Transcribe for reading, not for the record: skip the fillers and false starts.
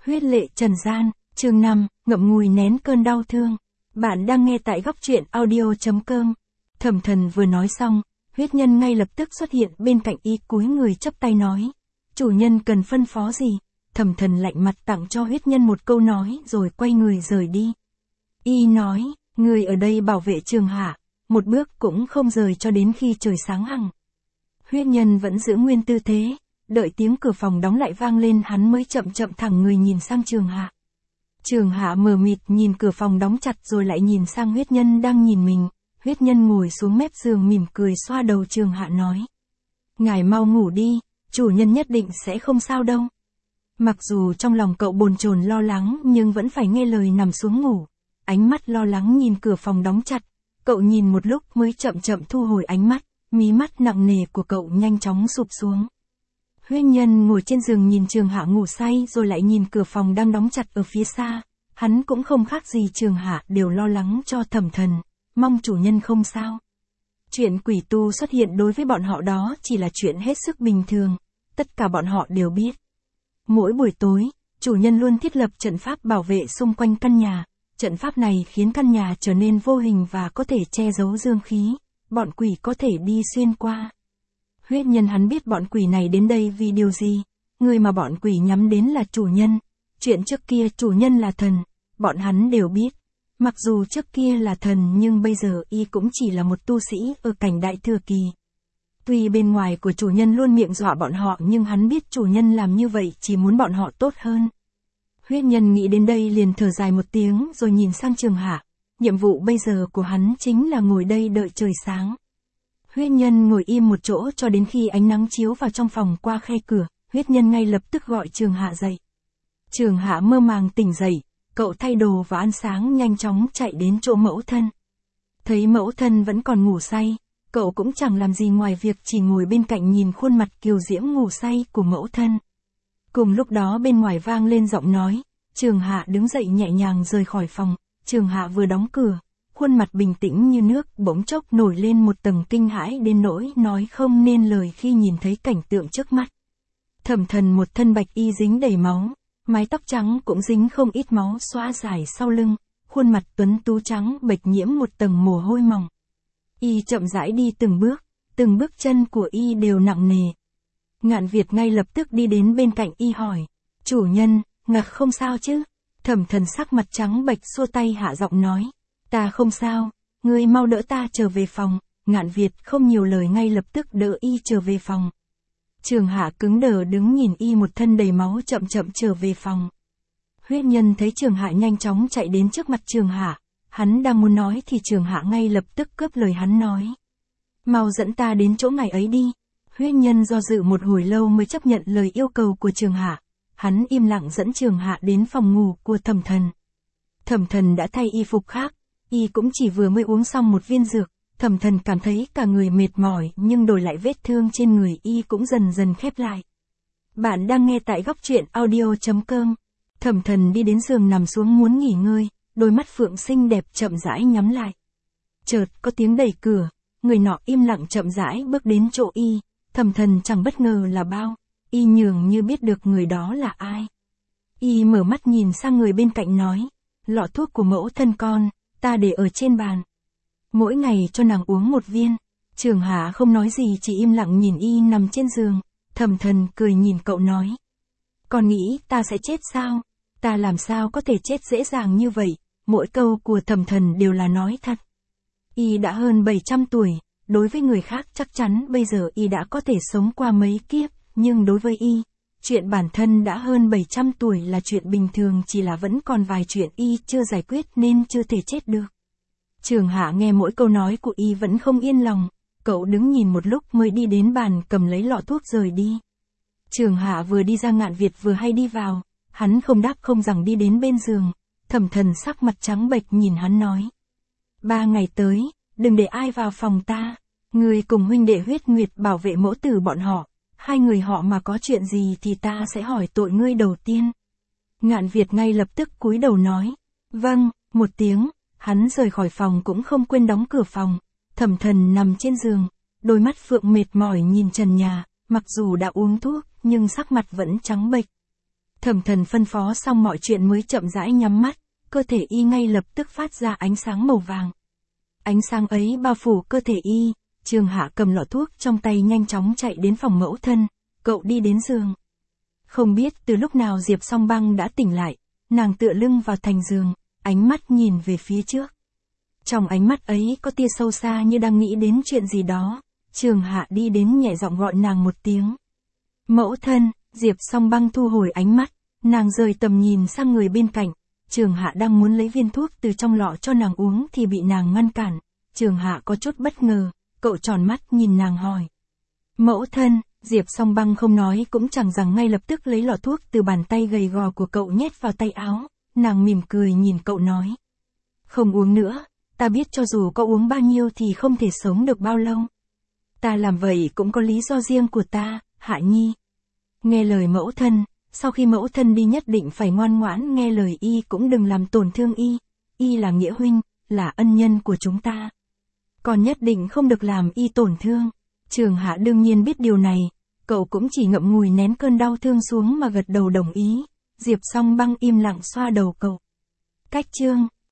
Huyết lệ trần gian, chương 5, ngậm ngùi nén cơn đau thương. Bạn đang nghe tại góc truyện audio.com. Thẩm Thần vừa nói xong, huyết nhân ngay lập tức xuất hiện bên cạnh y, cúi người chắp tay nói. Chủ nhân cần phân phó gì? Thẩm Thần lạnh mặt tặng cho huyết nhân một câu nói rồi quay người rời đi. Y nói, người ở đây bảo vệ Trường Hạ, một bước cũng không rời cho đến khi trời sáng hằng. Huyết nhân vẫn giữ nguyên tư thế, đợi tiếng cửa phòng đóng lại vang lên hắn mới chậm chậm thẳng người nhìn sang Trường Hạ. Trường Hạ mờ mịt nhìn cửa phòng đóng chặt rồi lại nhìn sang huyết nhân đang nhìn mình. Huyết nhân ngồi xuống mép giường mỉm cười xoa đầu Trường Hạ nói. Ngài mau ngủ đi, chủ nhân nhất định sẽ không sao đâu. Mặc dù trong lòng cậu bồn chồn lo lắng nhưng vẫn phải nghe lời nằm xuống ngủ. Ánh mắt lo lắng nhìn cửa phòng đóng chặt, cậu nhìn một lúc mới chậm chậm thu hồi ánh mắt, mí mắt nặng nề của cậu nhanh chóng sụp xuống. Huyết nhân ngồi trên giường nhìn Trường Hạ ngủ say rồi lại nhìn cửa phòng đang đóng chặt ở phía xa. Hắn cũng không khác gì Trường Hạ, đều lo lắng cho Thẩm Thần, mong chủ nhân không sao. Chuyện quỷ tu xuất hiện đối với bọn họ đó chỉ là chuyện hết sức bình thường, tất cả bọn họ đều biết. Mỗi buổi tối, chủ nhân luôn thiết lập trận pháp bảo vệ xung quanh căn nhà. Trận pháp này khiến căn nhà trở nên vô hình và có thể che giấu dương khí, bọn quỷ có thể đi xuyên qua. Huyết nhân hắn biết bọn quỷ này đến đây vì điều gì, người mà bọn quỷ nhắm đến là chủ nhân. Chuyện trước kia chủ nhân là thần, bọn hắn đều biết. Mặc dù trước kia là thần nhưng bây giờ y cũng chỉ là một tu sĩ ở cảnh đại thừa kỳ. Tuy bên ngoài của chủ nhân luôn miệng dọa bọn họ nhưng hắn biết chủ nhân làm như vậy chỉ muốn bọn họ tốt hơn. Huyết nhân nghĩ đến đây liền thở dài một tiếng rồi nhìn sang Trường Hạ. Nhiệm vụ bây giờ của hắn chính là ngồi đây đợi trời sáng. Huyết nhân ngồi im một chỗ cho đến khi ánh nắng chiếu vào trong phòng qua khe cửa, huyết nhân ngay lập tức gọi Trường Hạ dậy. Trường Hạ mơ màng tỉnh dậy, cậu thay đồ và ăn sáng nhanh chóng chạy đến chỗ mẫu thân. Thấy mẫu thân vẫn còn ngủ say, cậu cũng chẳng làm gì ngoài việc chỉ ngồi bên cạnh nhìn khuôn mặt kiều diễm ngủ say của mẫu thân. Cùng lúc đó bên ngoài vang lên giọng nói, Trường Hạ đứng dậy nhẹ nhàng rời khỏi phòng. Trường Hạ vừa đóng cửa, khuôn mặt bình tĩnh như nước bỗng chốc nổi lên một tầng kinh hãi đến nỗi nói không nên lời khi nhìn thấy cảnh tượng trước mắt. Thẩm Thần một thân bạch y dính đầy máu, mái tóc trắng cũng dính không ít máu xõa dài sau lưng, khuôn mặt tuấn tú trắng bệch nhiễm một tầng mồ hôi mỏng. Y chậm rãi đi từng bước chân của y đều nặng nề. Ngạn Việt ngay lập tức đi đến bên cạnh y hỏi, chủ nhân, ngạc không sao chứ? Thẩm Thần sắc mặt trắng bệch xua tay hạ giọng nói, ta không sao, ngươi mau đỡ ta trở về phòng. Ngạn Việt không nhiều lời ngay lập tức đỡ y trở về phòng. Trường Hạ cứng đờ đứng nhìn y một thân đầy máu chậm chậm trở về phòng. Huyết nhân thấy Trường Hạ nhanh chóng chạy đến trước mặt Trường Hạ, hắn đang muốn nói thì Trường Hạ ngay lập tức cướp lời hắn nói. Mau dẫn ta đến chỗ ngài ấy đi. Huyết nhân do dự một hồi lâu mới chấp nhận lời yêu cầu của Trường Hạ. Hắn im lặng dẫn Trường Hạ đến phòng ngủ của Thẩm Thần. Thẩm Thần đã thay y phục khác, y cũng chỉ vừa mới uống xong một viên dược. Thẩm Thần cảm thấy cả người mệt mỏi nhưng đổi lại vết thương trên người y cũng dần dần khép lại. Bạn đang nghe tại góc truyện audio.com. Thẩm Thần đi đến giường nằm xuống muốn nghỉ ngơi, đôi mắt phượng xinh đẹp chậm rãi nhắm lại. Chợt có tiếng đẩy cửa, người nọ im lặng chậm rãi bước đến chỗ y. Thẩm Thần chẳng bất ngờ là bao, y nhường như biết được người đó là ai. Y mở mắt nhìn sang người bên cạnh nói, lọ thuốc của mẫu thân con, ta để ở trên bàn. Mỗi ngày cho nàng uống một viên. Trường Hạ không nói gì chỉ im lặng nhìn y nằm trên giường. Thẩm Thần cười nhìn cậu nói, con nghĩ ta sẽ chết sao? Ta làm sao có thể chết dễ dàng như vậy? Mỗi câu của Thẩm Thần đều là nói thật. Y đã hơn 700 tuổi, đối với người khác chắc chắn bây giờ y đã có thể sống qua mấy kiếp, nhưng đối với y, chuyện bản thân đã hơn 700 tuổi là chuyện bình thường, chỉ là vẫn còn vài chuyện y chưa giải quyết nên chưa thể chết được. Trường Hạ nghe mỗi câu nói của y vẫn không yên lòng, cậu đứng nhìn một lúc mới đi đến bàn cầm lấy lọ thuốc rời đi. Trường Hạ vừa đi ra Ngạn Việt vừa hay đi vào, hắn không đáp không rằng đi đến bên giường. Thẩm Thần sắc mặt trắng bệch nhìn hắn nói, 3 ngày tới, đừng để ai vào phòng ta. Người cùng huynh đệ Huyết Nguyệt bảo vệ mẫu tử bọn họ, 2 người họ mà có chuyện gì thì ta sẽ hỏi tội ngươi đầu tiên. Ngạn Việt ngay lập tức cúi đầu nói, vâng, một tiếng, hắn rời khỏi phòng cũng không quên đóng cửa phòng. Thẩm Thần nằm trên giường, đôi mắt phượng mệt mỏi nhìn trần nhà, mặc dù đã uống thuốc nhưng sắc mặt vẫn trắng bệch. Thẩm Thần phân phó xong mọi chuyện mới chậm rãi nhắm mắt, cơ thể y ngay lập tức phát ra ánh sáng màu vàng. Ánh sáng ấy bao phủ cơ thể y, Trường Hạ cầm lọ thuốc trong tay nhanh chóng chạy đến phòng mẫu thân, cậu đi đến giường. Không biết từ lúc nào Diệp Song Băng đã tỉnh lại, nàng tựa lưng vào thành giường, ánh mắt nhìn về phía trước. Trong ánh mắt ấy có tia sâu xa như đang nghĩ đến chuyện gì đó, Trường Hạ đi đến nhẹ giọng gọi nàng một tiếng. Mẫu thân, Diệp Song Băng thu hồi ánh mắt, nàng rời tầm nhìn sang người bên cạnh, Trường Hạ đang muốn lấy viên thuốc từ trong lọ cho nàng uống thì bị nàng ngăn cản, Trường Hạ có chút bất ngờ, cậu tròn mắt nhìn nàng hỏi. Mẫu thân, Diệp Song Băng không nói cũng chẳng rằng ngay lập tức lấy lọ thuốc từ bàn tay gầy gò của cậu nhét vào tay áo, nàng mỉm cười nhìn cậu nói. Không uống nữa, ta biết cho dù có uống bao nhiêu thì không thể sống được bao lâu. Ta làm vậy cũng có lý do riêng của ta, Hạ Nhi. Nghe lời mẫu thân, sau khi mẫu thân đi nhất định phải ngoan ngoãn nghe lời y cũng đừng làm tổn thương y là nghĩa huynh, là ân nhân của chúng ta. Còn nhất định không được làm y tổn thương. Trường Hạ đương nhiên biết điều này, cậu cũng chỉ ngậm ngùi nén cơn đau thương xuống mà gật đầu đồng ý, Diệp Song Băng im lặng xoa đầu cậu. Cách chương